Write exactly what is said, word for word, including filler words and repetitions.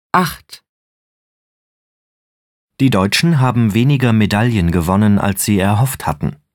acht. Die Deutschen haben weniger Medaillen gewonnen, als sie erhofft hatten.